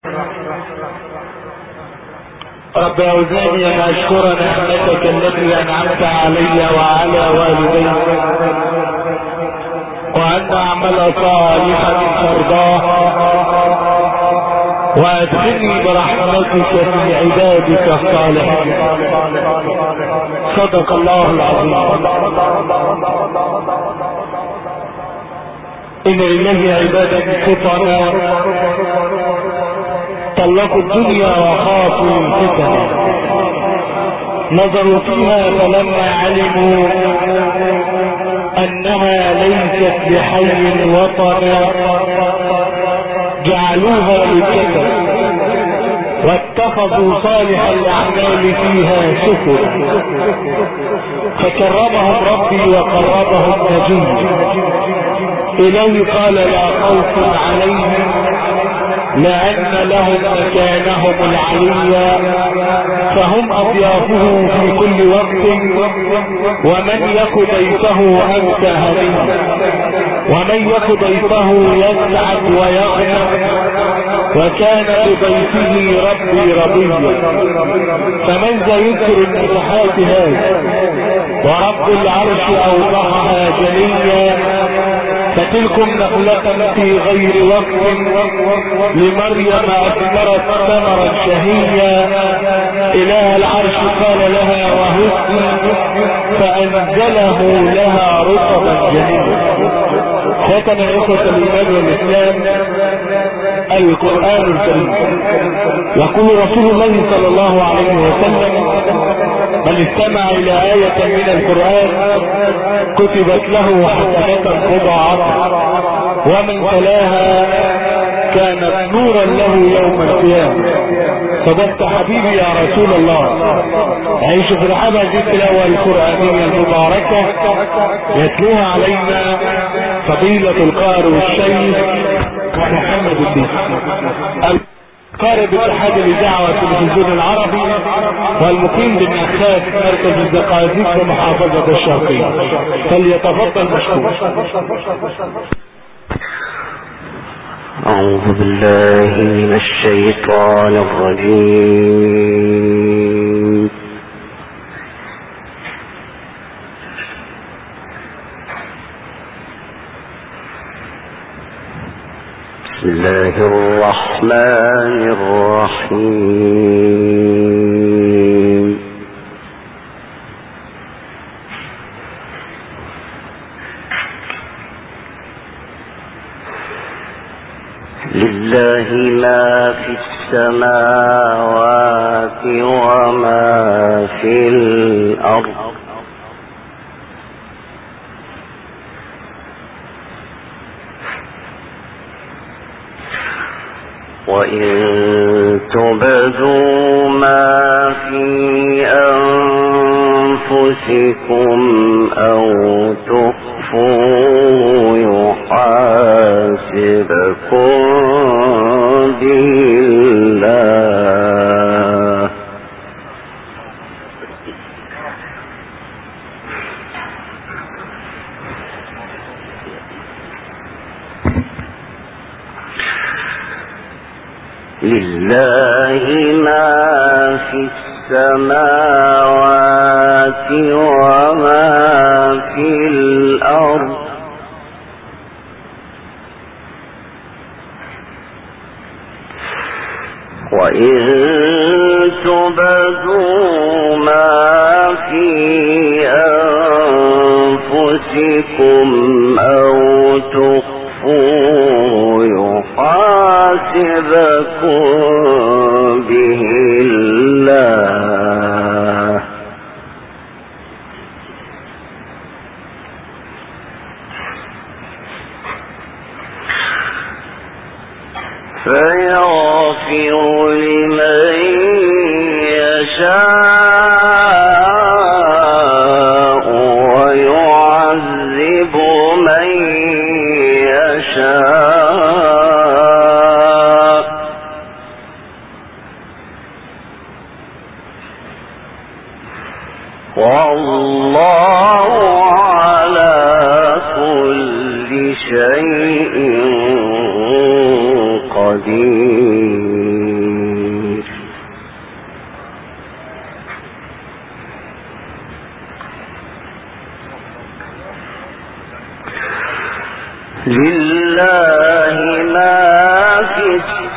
رب أوزعني أن أشكر نعمتك التي أنعمت علي وعلى والدي وأن أعمل صالحا ترضاه وأدخلني برحمتك في عبادك الصالحين. صدق الله العظيم. إن لله عبادا فطنا طلقوا الدنيا وخافوا الفتن، نظروا فيها فلما علموا أنها ليست بحي وطنا جعلوها للفتن واتخذوا صالح الأعمال فيها سفر، فكرمهم ربي وقربهم نجي. إليه قال لا خوف عليهم لأن لهم مكانهم العليا، فهم أضيافه في كل وقت، ومن يك ضيفه أنت هني، ومن يك ضيفه يسعد ويغنم، وكان بضيفه ربي رضيا. فمن ذا يذكر النفحات هذا ورب العرش أوضحها جليا، فتلكم نخلة في غير وقت لمريم أثمرت ثمرا شهيا. إله العرش قال لها وهزي فأنزله لها رطبا جنيا. ختم إخوة الإيمان والإسلام القرآن الكريم. يقول رسول الله صلى الله عليه وسلم: من استمع إلى آية من القرآن كتبت له حسنة مضاعفة، ومن تلاها كانت نورا له يوم القيامة. صدقت حبيبي يا رسول الله. عيش في رحاب هذه التلاوة القرآنية المباركة يتلوها علينا فضيلة القارئ الشيخ محمد الدين قارئ باتحاد الإذاعة والتلفزيون العربي، والمقيم بالنخاس مركز الزقازيق في محافظة الشرقية، فليتفضل مشكور. أعوذ بالله من الشيطان الرجيم. بسم الله الرحمن الرحيم. لله ما في السماوات وما في الأرض، وإن تبدوا ما في أنفسكم أو تخفوه يحاسبكم به الله، لله ما في السماوات وما في الأرض، وإن تبدوا ما في أنفسكم أو تخفوه يحاسبكم به الله، فيغفر لمن يشاء ويعذب من يشاء، والله على كل شيء قدير.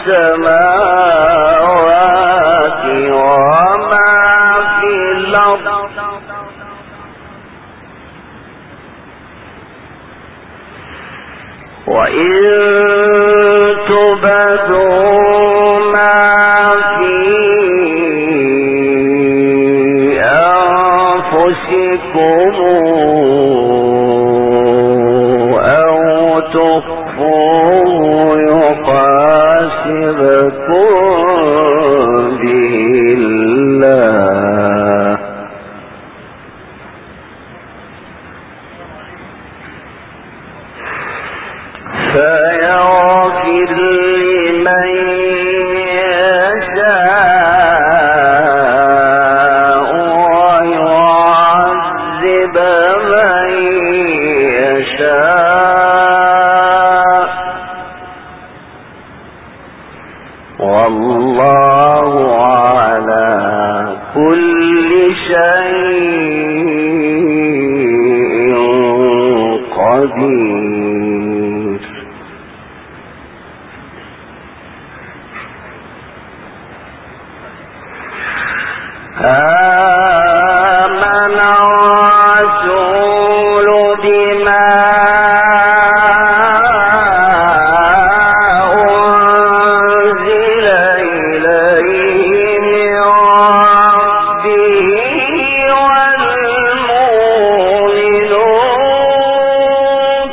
السماوات وما في الأرض وإن تبدوا ما في أنفسكم أو تخفوه يحاسبكم به الله فيغفر لمن يشاء ويعذب من يشاء والله على كل شيء قدير. آمن الرسول بما أنزل إليه من ربه والمؤمنون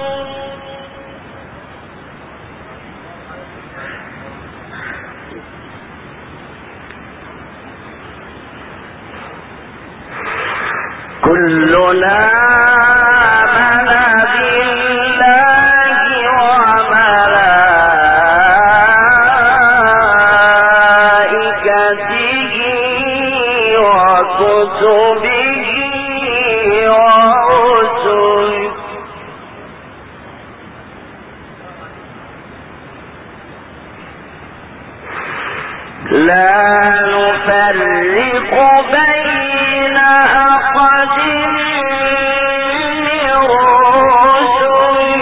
كلنا آمن بالله وملائكته وكتبه ورسله لا نفرق بين أحد من رسله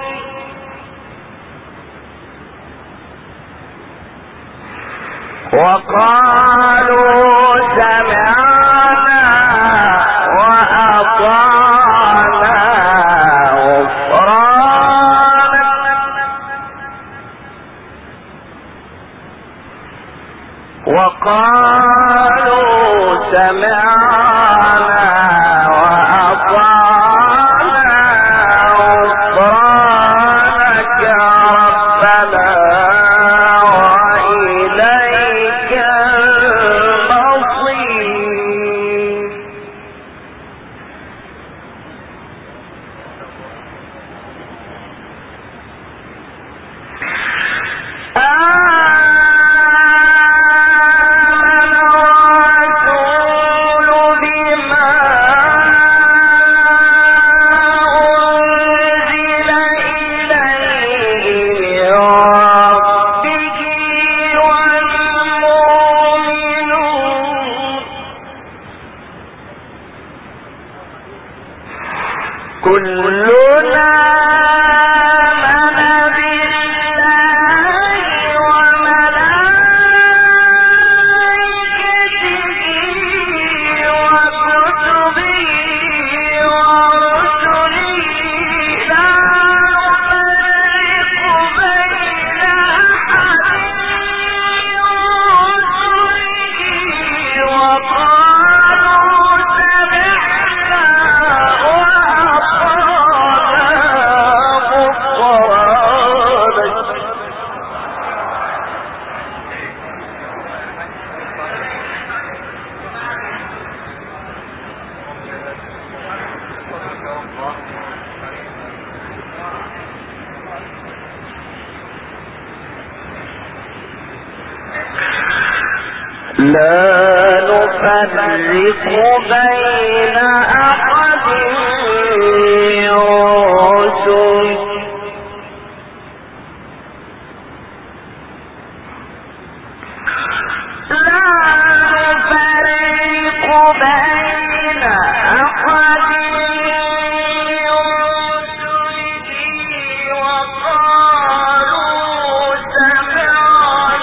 وقالوا سمعنا وأطعنا غفرانك وقالوا سمعنا وأطعنا غفرانك ربنا وإليك المصير. كلنا آمن بالله وملائكته وكتبه ورسله لا نفرق بين أحد من رسله وقالوا سمعنا لا نفرق بين أحد من رسله وقالوا سمعنا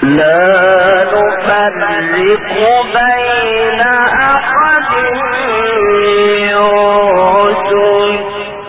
لا نفرق بين أحد من رسله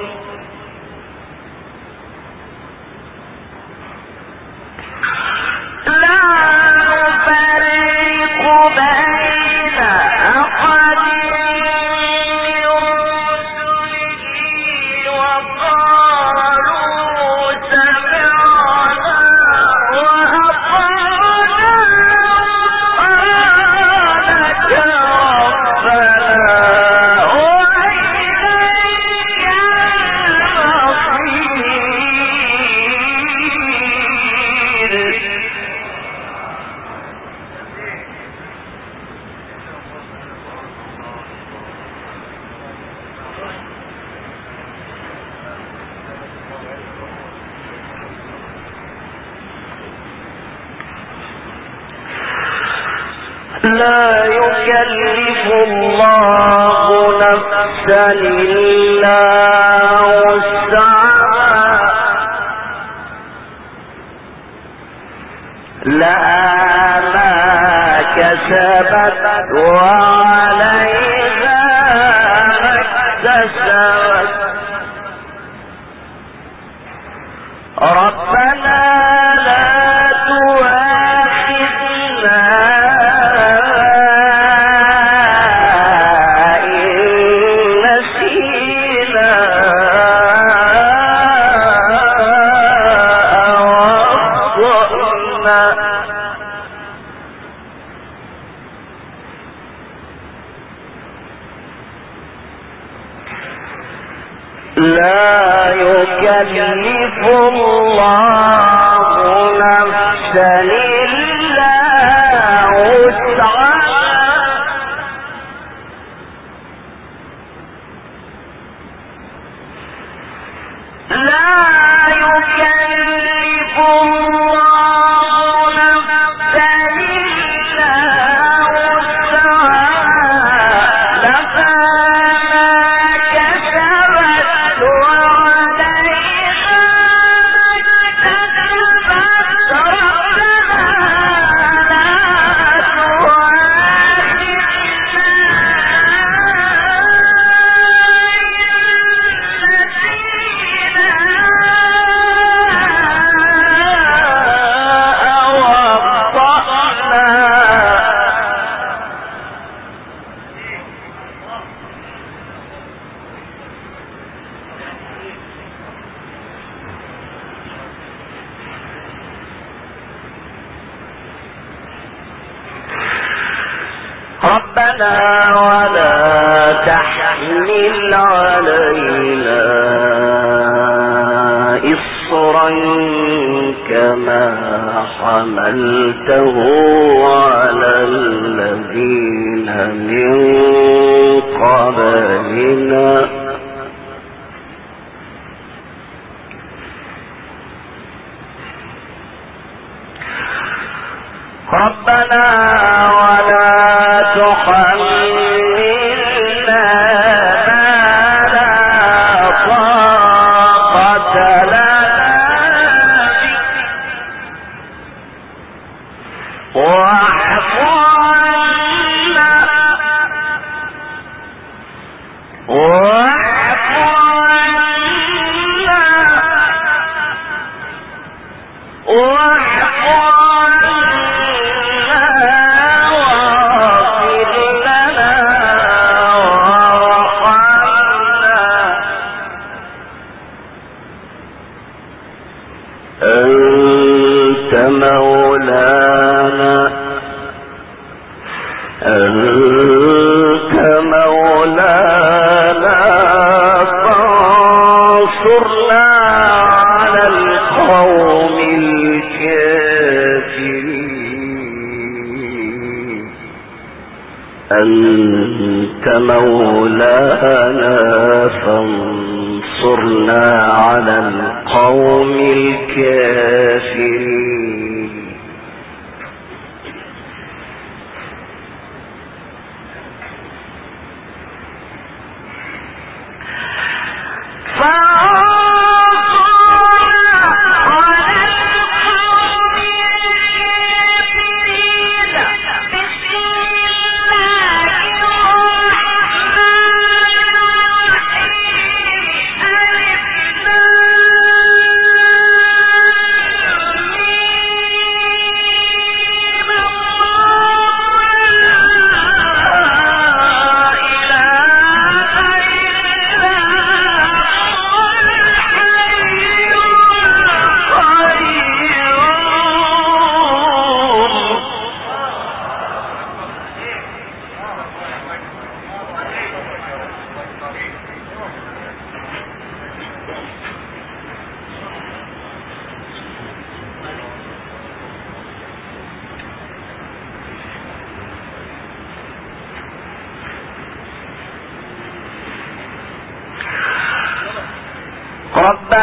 لا يكلف الله نفسا إلا وسعها لها ما كسبت وعليها ما اكتسبت ربنا لا تؤاخذنا لا يكلف الله نفسا إلا وسعها لا يكلف الله نفسا إلا وسعها لها ربنا ولا تحمل علينا إصرا كما حملته على الذين من قبلنا ربنا ولا تحملنا ما لا طاقة لنا به واعف عنا أنت مولانا فانصرنا على القوم الكافرين أنت مولانا فانصرنا على القوم الكافرين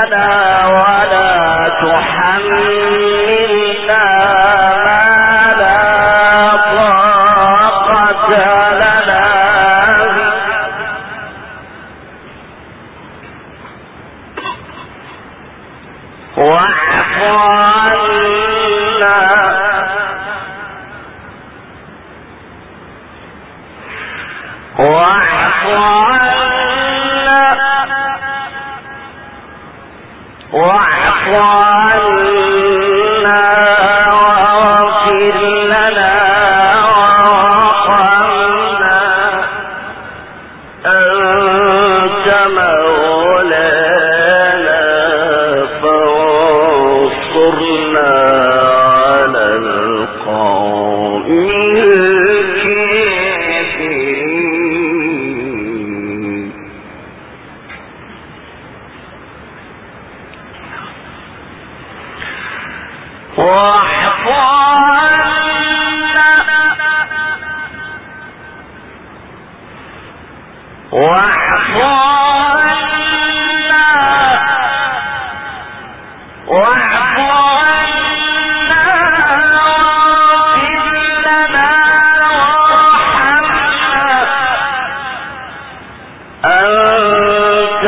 ربنا ولا تحملنا ما لا طاقة لنا به واعف عنا واعف عنا واعف عنا واغفر لنا وارحمنا أنت مولانا فانصرنا على القوم الكافرين واعف عنا واعف عنا واعف عنا واغفر لنا وارحمنا أنت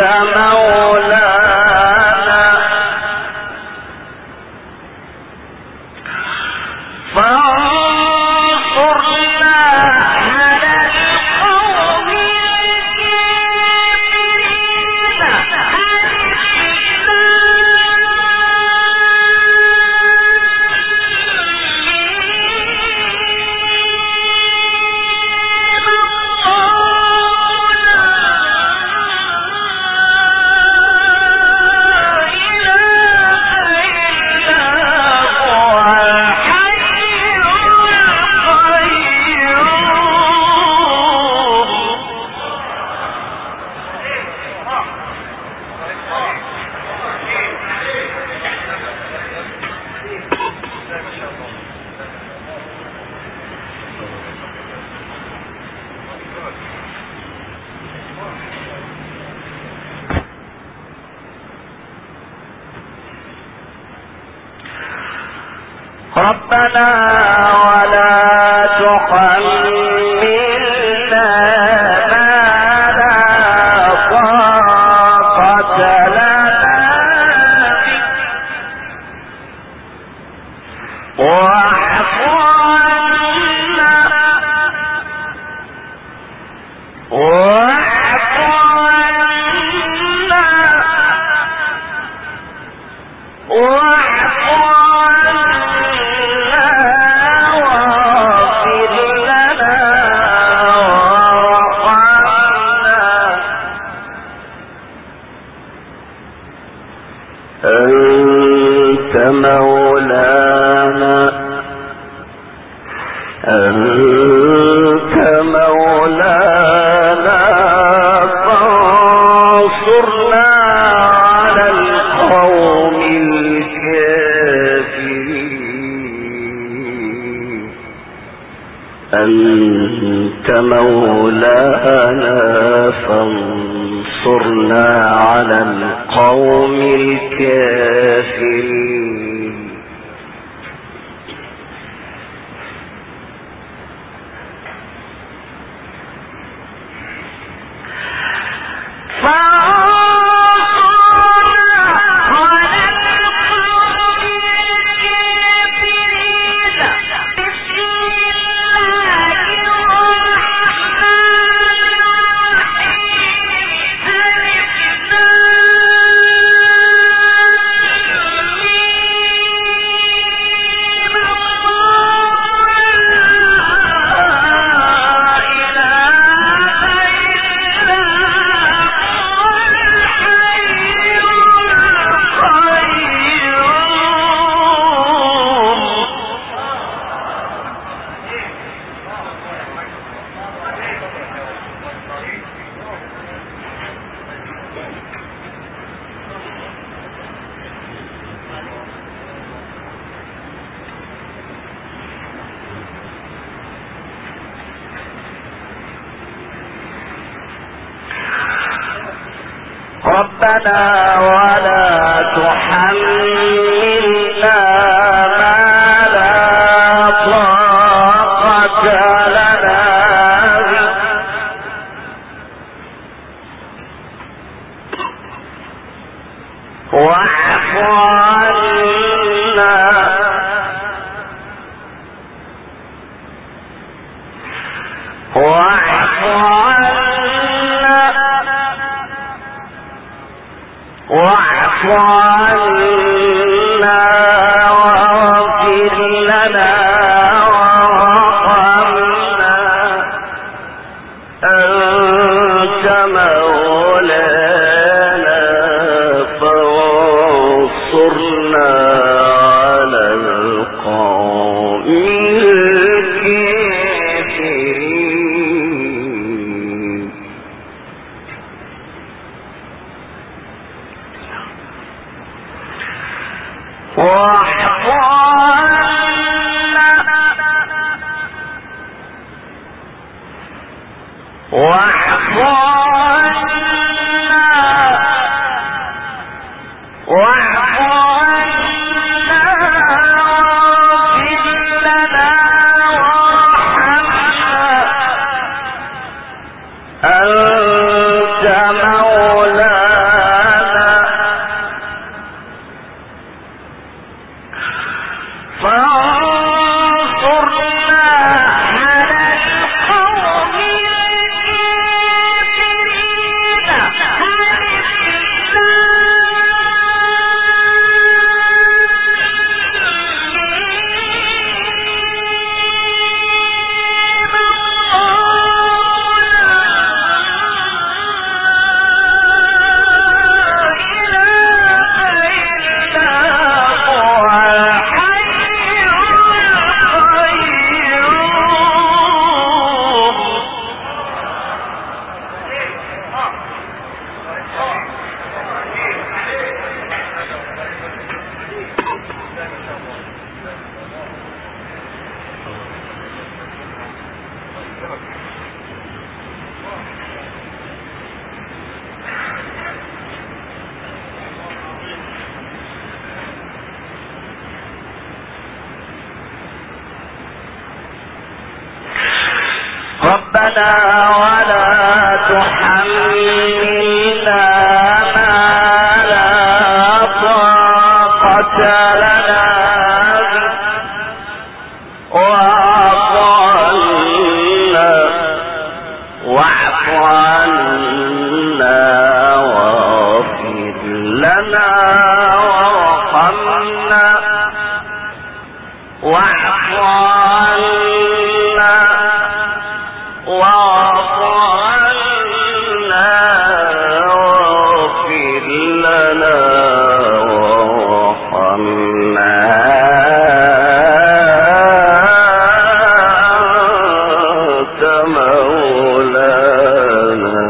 مولانا فانصرنا على القوم ربنا ولا تحملنا ما لا طاقة لنا به واعف عنا واعف عنا واعف أنت مولانا فانصرنا على القوم الكافرين أنت مولانا فانصرنا على القوم الكافرين ربنا ولا تحملنا ما لا طاقة لنا به واعف عنا واعف عنا واعف عنا واغفر لنا وارحمنا أنت مولانا فانصرنا على القوم الكافرين. واعف عنا واعف عنا واعف عنا واغفر لنا وارحمنا أنت مولانا فانصرنا على القوم ربنا ولا تحملنا ما لا طاقة لنا به واعف عنا واعف عنا واغفر لنا وارحمنا واعف عنا واعف عنا واغفر لنا وارحمنا أنت مولانا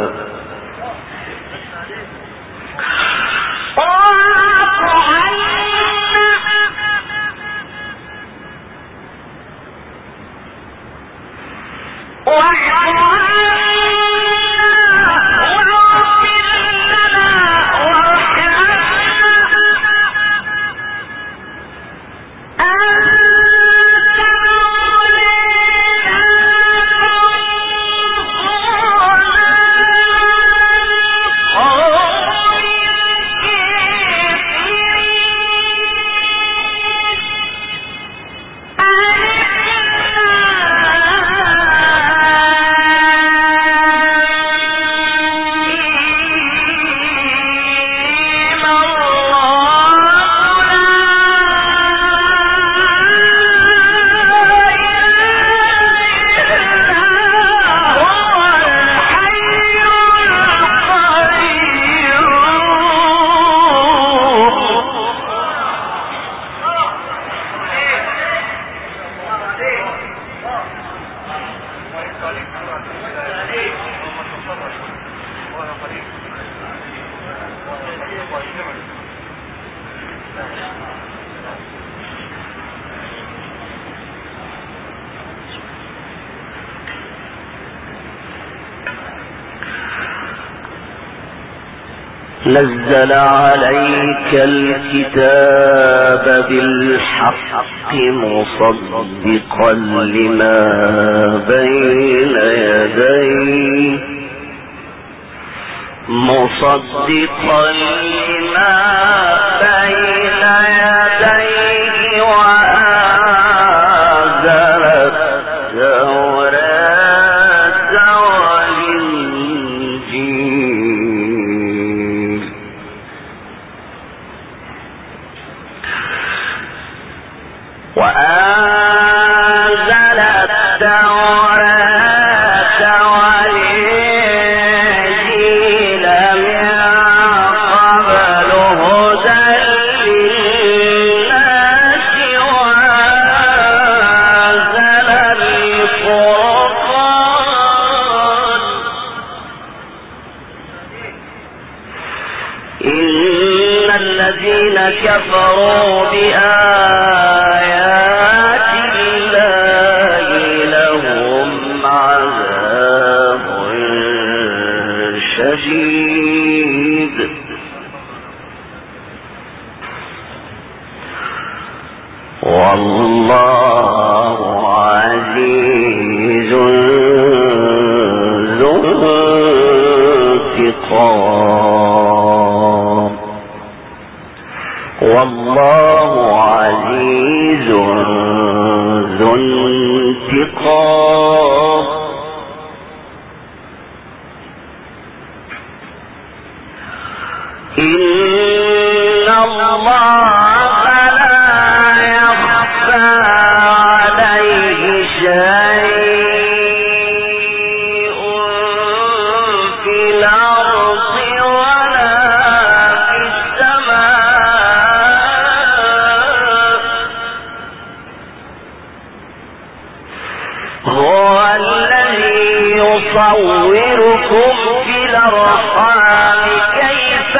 نزل عليك الكتاب بالحق مصدقا لما بين يديه وأنزل التوراة والإنجيل إن الذين كفروا بآيات الله لهم عذاب شديد والله عزيز ذو انتقام والله عزيز ذو انتقام إن الله لا يخفى عليه شيء في الأرض ولا في السماء هو الذي يصوركم في الأرحام كيف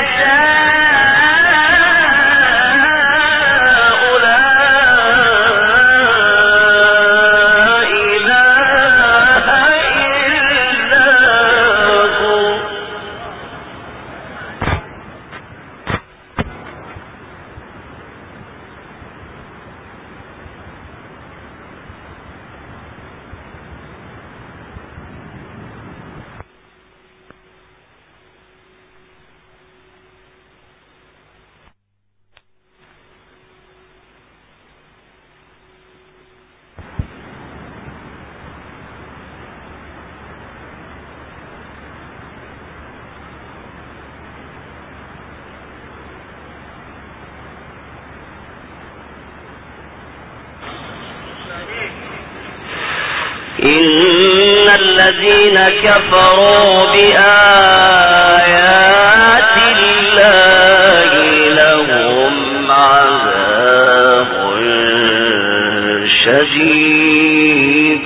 إن الذين كفروا بآيات الله لهم عذاب شديد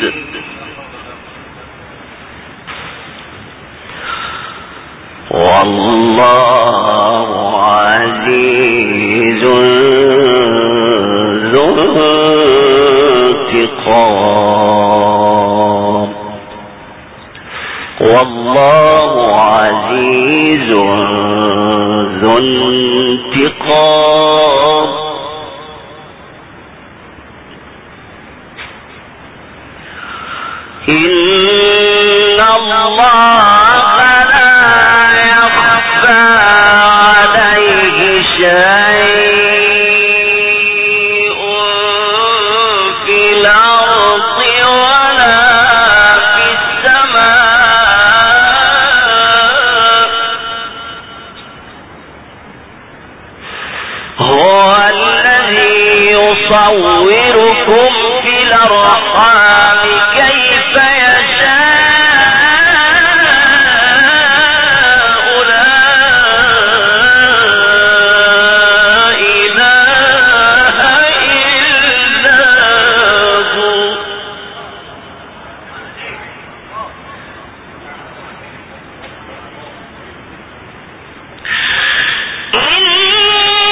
والله عزيز ذو انتقام والله عزيز ذو انتقام إن الله لا يخفى عليه شيء في الأرض ولا في السماء هو الذي يصوركم في الأرحام كيف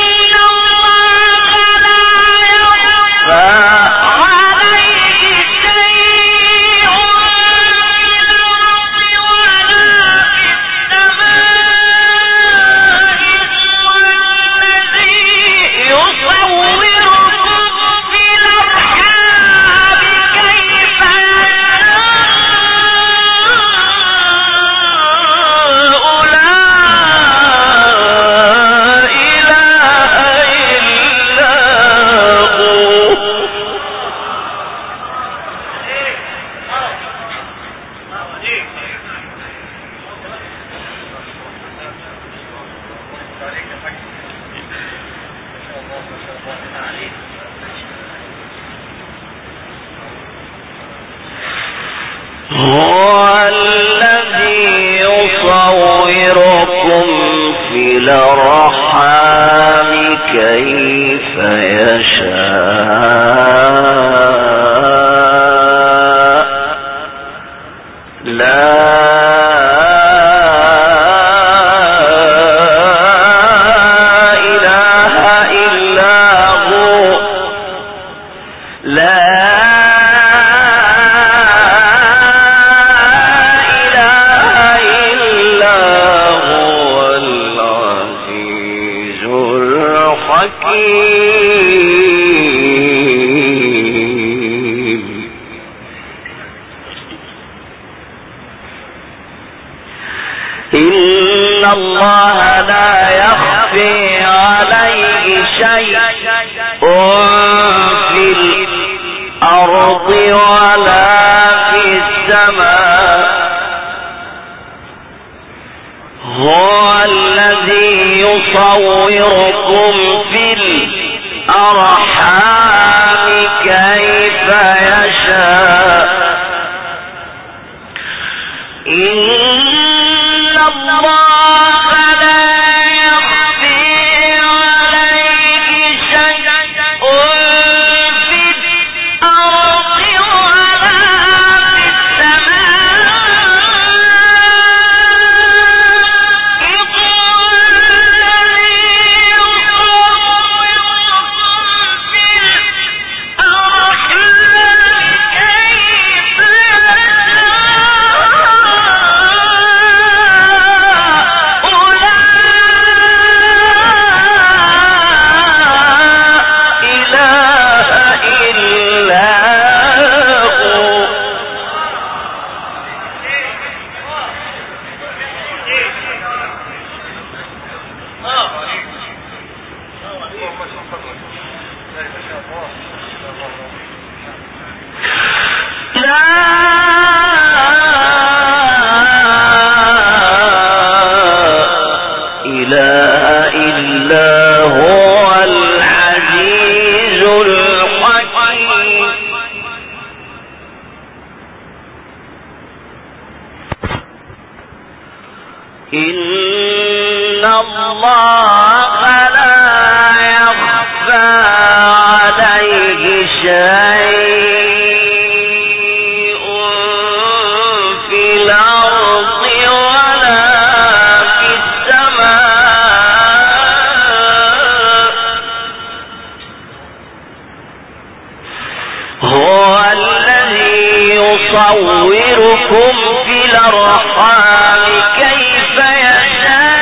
عليه هو الذي يصوركم في الأرحام كيف يشاء لا إله إلا هو لا إن الله لا يخفي عليه شيء في الأرض ولا في السماء هو الذي يصوركم في الأرحام كيف يشاء إن الله لا يخفي عليه شيء في الأرض ولا في إن الله لا يخفى عليه شيء في الأرض ولا في السماء هو الذي يصوركم في الأرحام كيف يشاء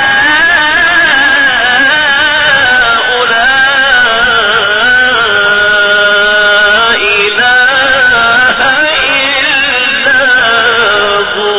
لا إله إلا هو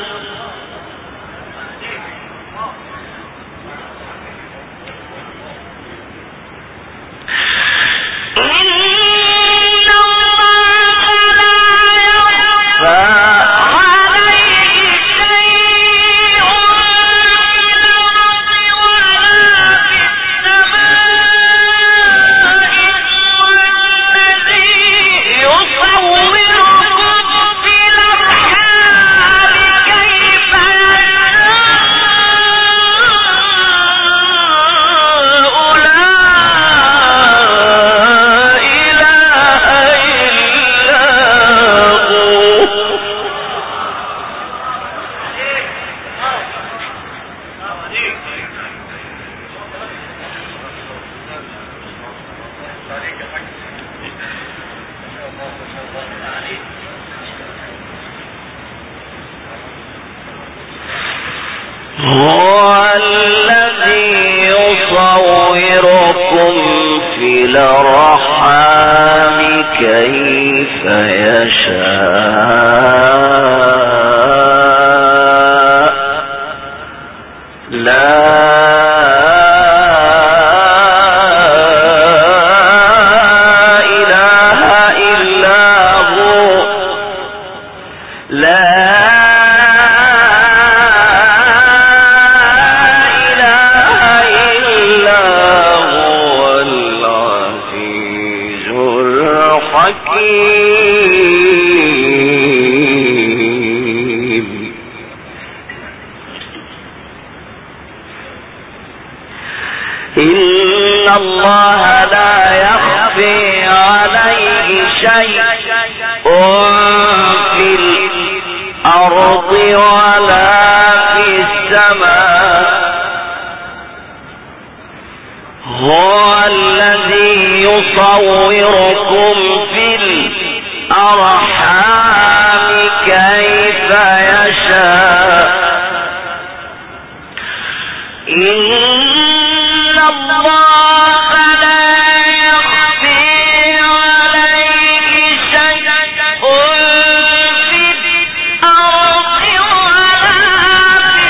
هو الذي يصوركم في الأرحام كيف يشاء لا إله إلا هو لا إله إلا هو لا يخفي عليه شيء في الأرض ولا في السماء هو الذي يصوركم في الأرحام كيف يشاء إن الله لا يخفي عليه شيء في الأرض ولا في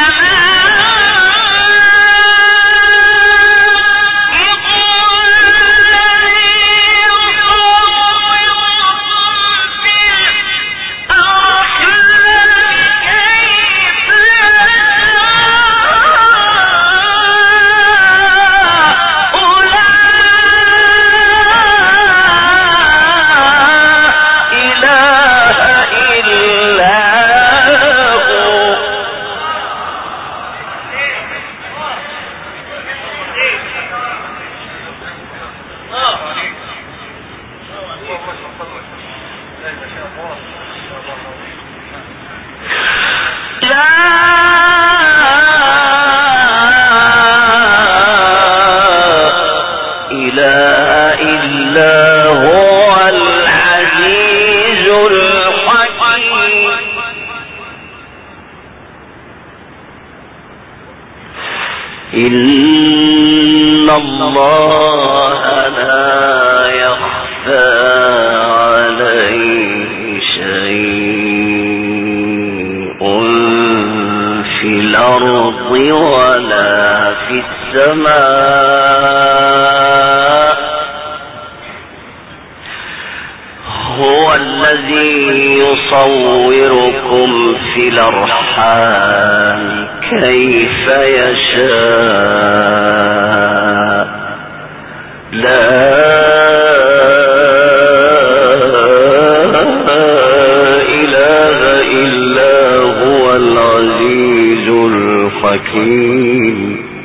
إن الله لا يخفى عليه شيء في الأرض ولا في السماء هو الذي يصوركم في الأرحام كيف يشاء لا إله إلا هو العزيز الحكيم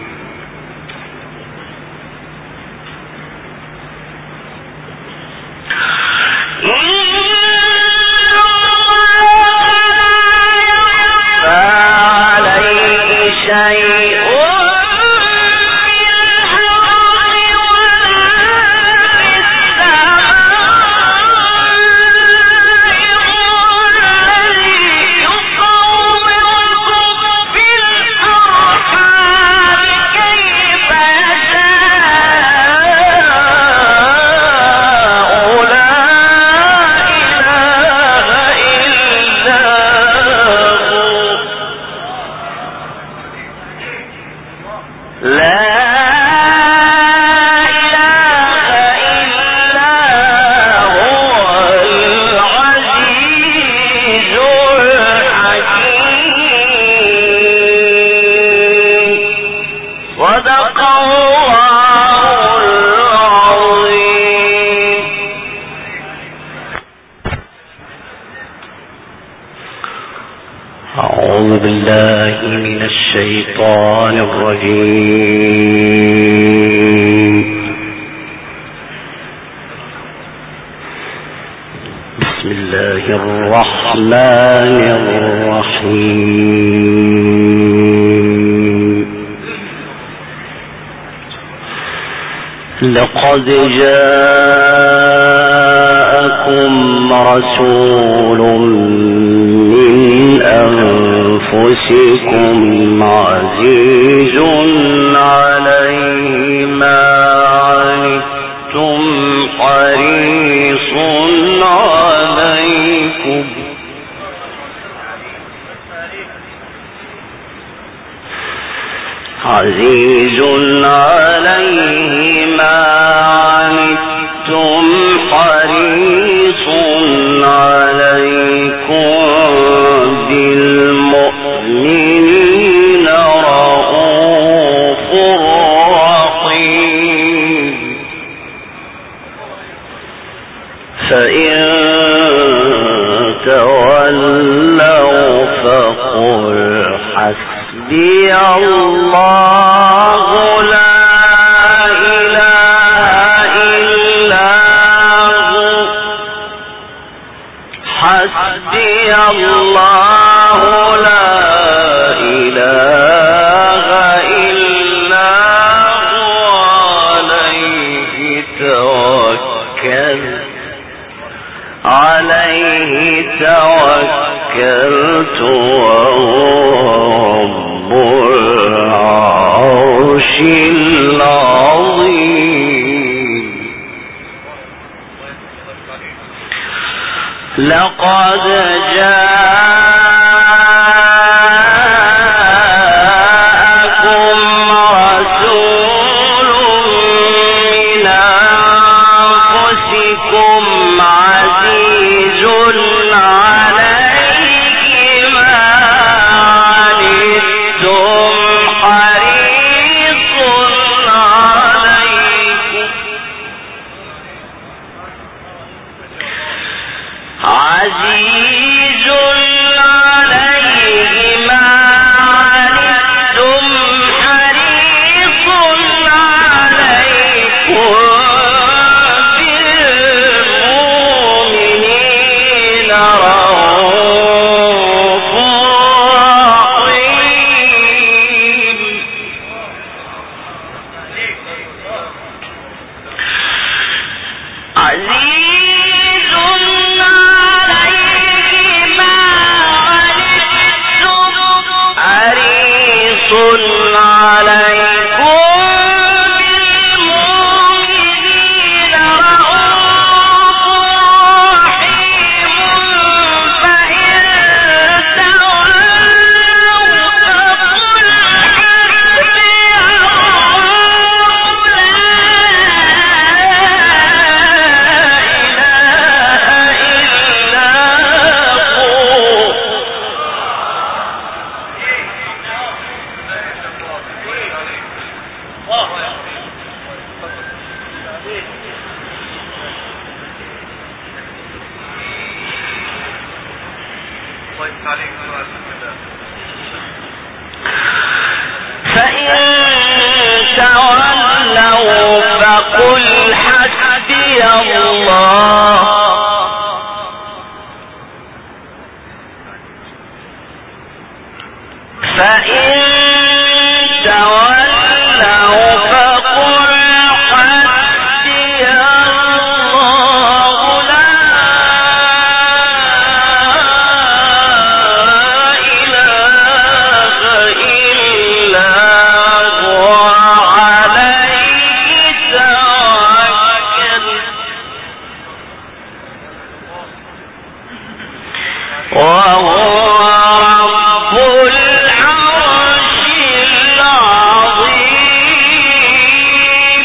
أعوذ بالله من الشيطان الرجيم بسم الله الرحمن الرحيم لقد جاءكم رسول من أنفسكم عزيز عليه ما عنتم حريص عليكم عزيز عليه ما عنتم حريص عليكم بالمؤمنين رؤوف رحيم فإن تولوا فقل حسبي الله لا إله حسبي الله لا إله إلا هو عليه توكلت وهو رب العرش العظيم لقد جاءكم رسول من أنفسكم عزيز عليه ما عنتم حريص عليكم عزيز عليه ما عنتم حريص عليكم بالمؤمنين رءوف رحيم عزيز حريص عليكم بالمؤمنين رءوف رحيم فإن تولوا فقل حسبي فإن تولوا فقل حسبي الله فإن تولوا فقل حسبي الله لا إله إلا هو عليه توكلت وهو رب العرش العظيم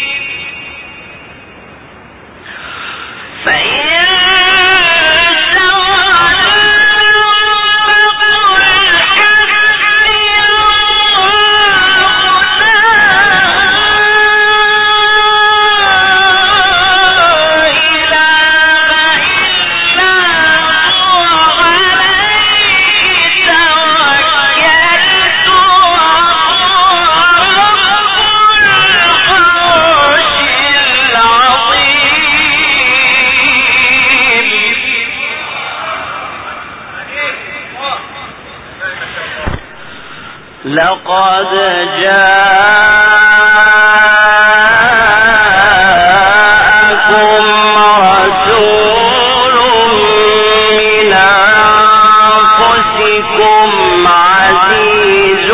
فإن تولوا فقل حسبي لقد جاءكم رسول من أنفسكم عزيز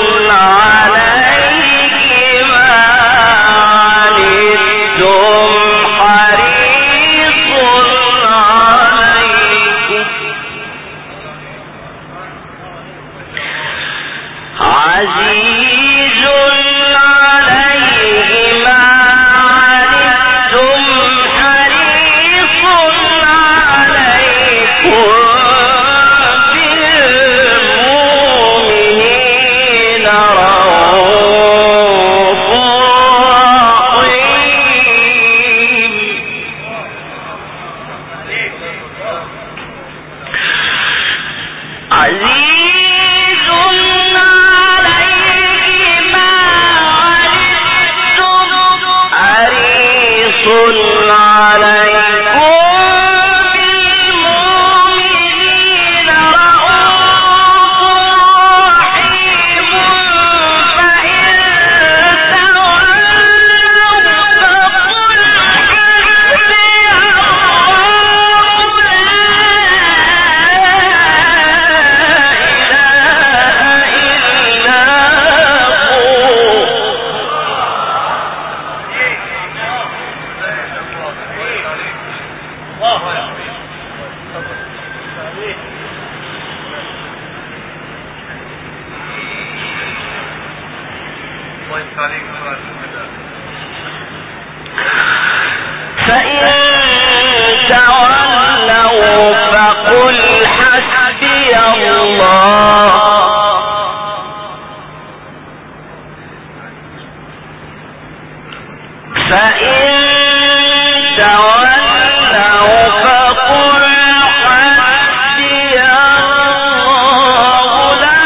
عليه ما عنتم حريص عليكم عزيز عليه ما عنتم حريص عليكم بالمؤمنين رءوف رحيم عزيز حريص عليكم بالمؤمنين فإن تولوا فقل حسبي الله فإن تولوا فقل حسبي الله لا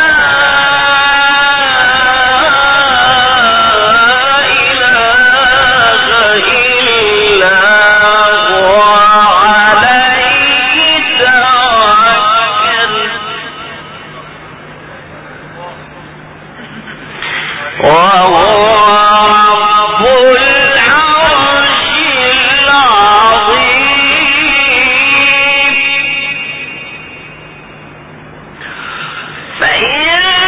إله إلا هو عليه توكلت وهو رب العرش العظيم فإن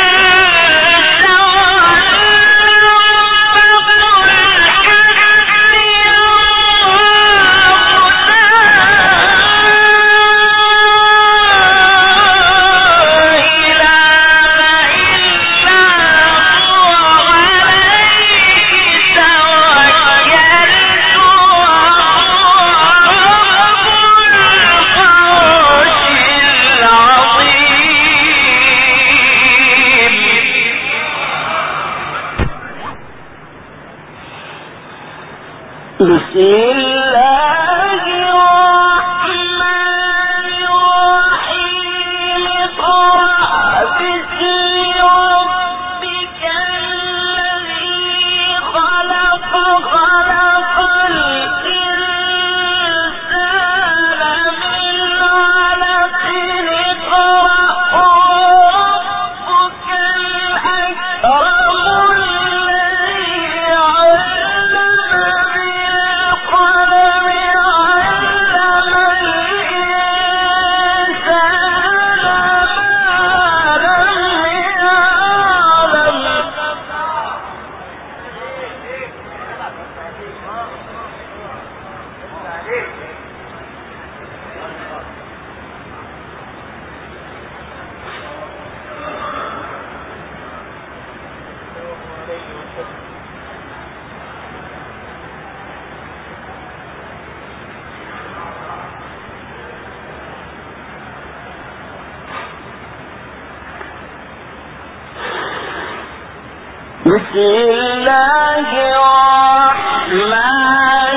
بسم الله الرحمن الرحيم اقرأ باسم ربك الذي خلق خلق الإنسان من علق اقرأ ربك الأكرم الذي علم بسم الله الرحمن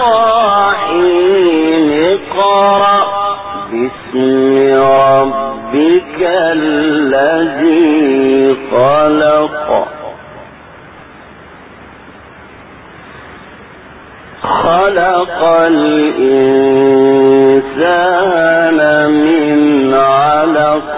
الرحيم اقرأ باسم ربك الذي خلق خلق الإنسان من علق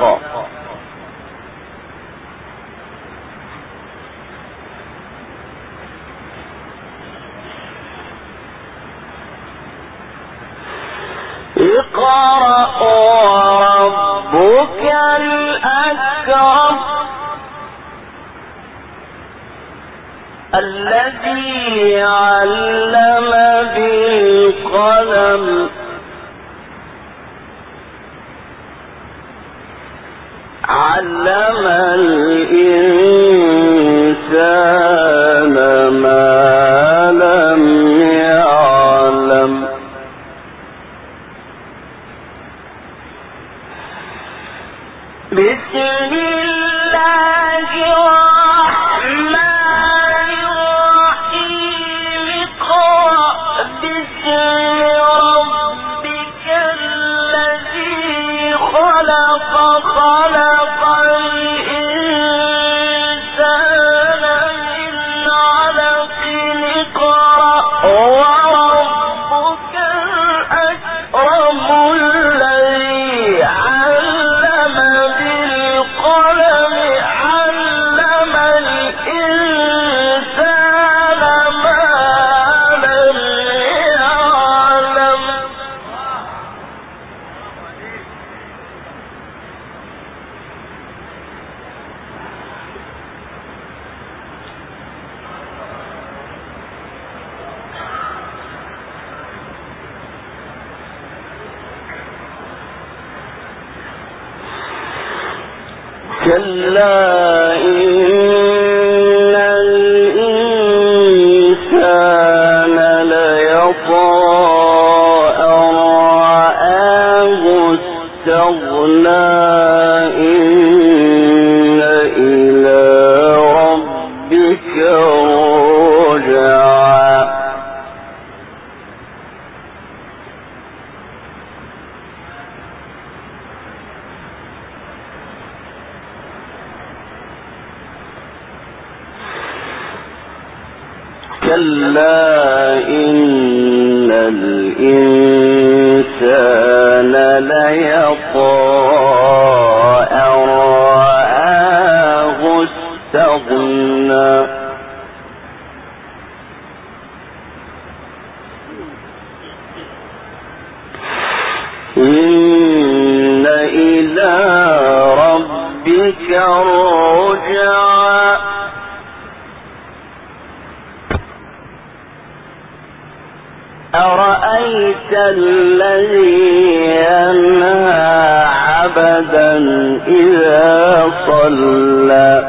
اقرأ وربك الأكرم الذي علم بالقلم علم الإنسان ما لم يعلم بسم الله الرحمن الرحيم اقرأ باسم ربك الذي خلق خلق الإنسان من علق اقرأ وربك الأكرم الذي علم بالقلم علم الإنسان ما لم يعلم كلا إن الإنسان ليطغى كلا إن الإنسان ليطغى أن رآه استغنى إن إلى ربك الرجعى أرأيت الذي ينهى عبدا إذا صلى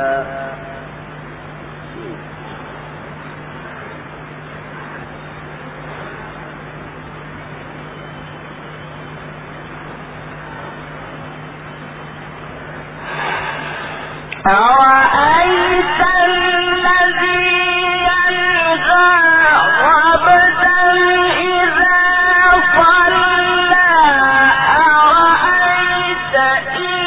أرأيت الذي ينهى عبدا إذا صلى أرأيت إن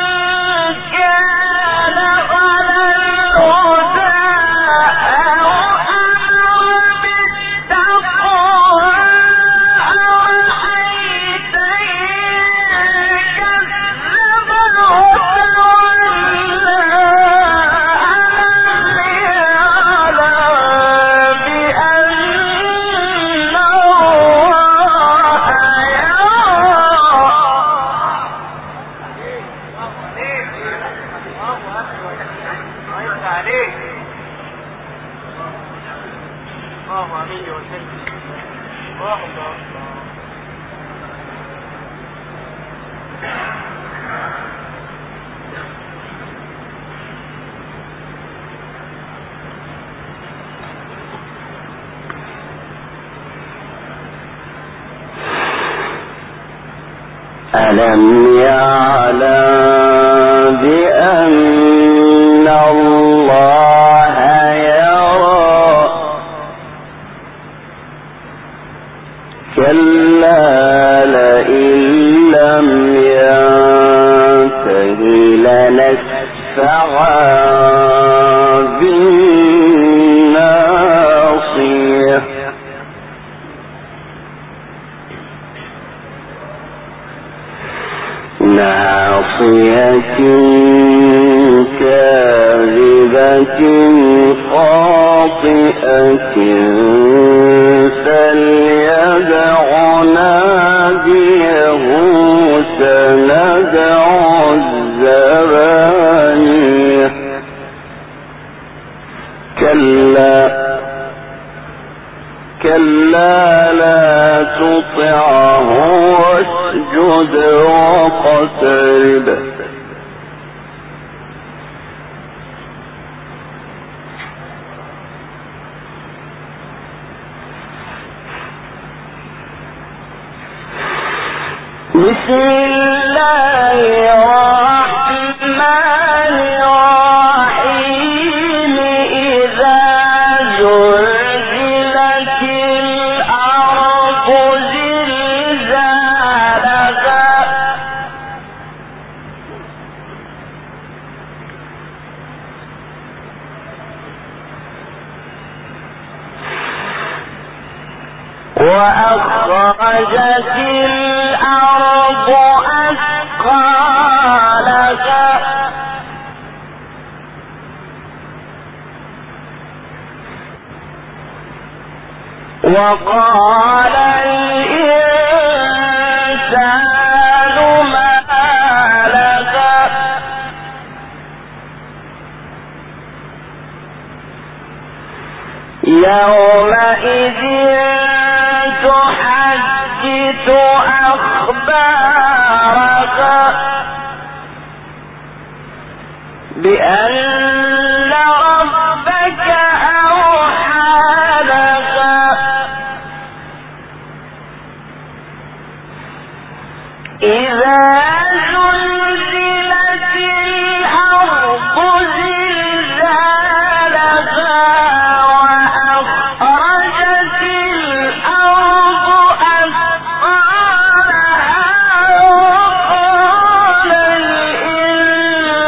كان على الهدى أو أمر بالتقوى أرأيت إن كذب ألم يعلم بأن الله يرى كلا لئن لم ينته لنسفعا بالناصية ناصية كاذبة خاطئة فليدع ناديه سندع الزبانية كلا لا تطعه واسجد واقترب بسم الله الرحمن الرحيم إذا زلزلت الأرض زلزالها وأخرجت الأرض أثقالها وقال الإنسان ما لها يومئذ تحدث أخبارها بأن ربك أوحى لها إذا زلزلت الأرض زلزالها وأخرجت الأرض أثقالها وقال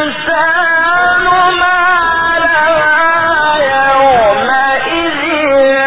الإنسان ما لها يومئذ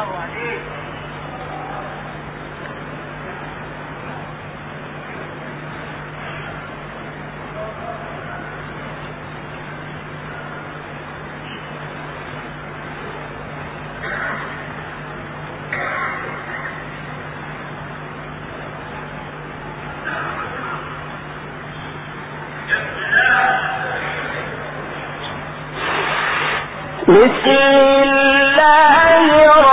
بسم الله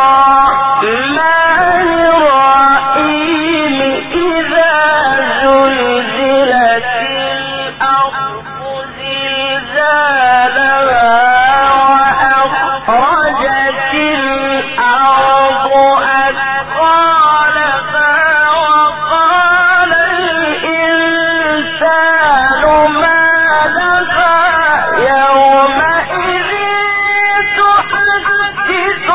الرحمن الرحيم إذا زلزلت الأرض زلزالها وأخرجت الأرض أثقالها وقال الإنسان ما لها يومئذ تحدث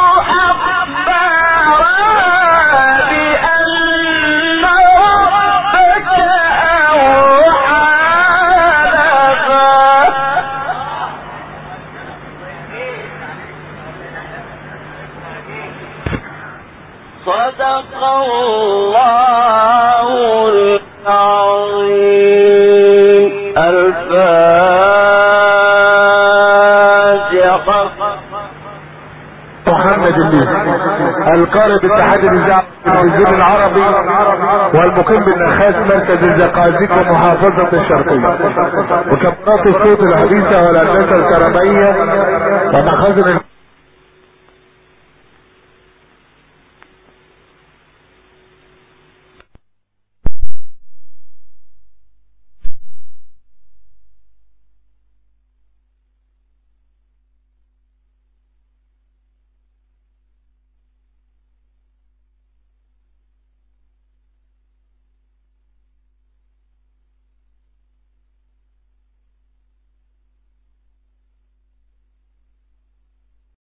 أخبارها بأن ربك أوحى لها صدق الله العظيم. الفاتحة. محمد الليث القارئ باتحاد الاذاعه التلفزيون العربي والمقيم بالنخاس مركز الزقازيق ومحافظه الشرقيه وكاميرات الصوت الحديثه والهندسه الكهربائيه ومخازن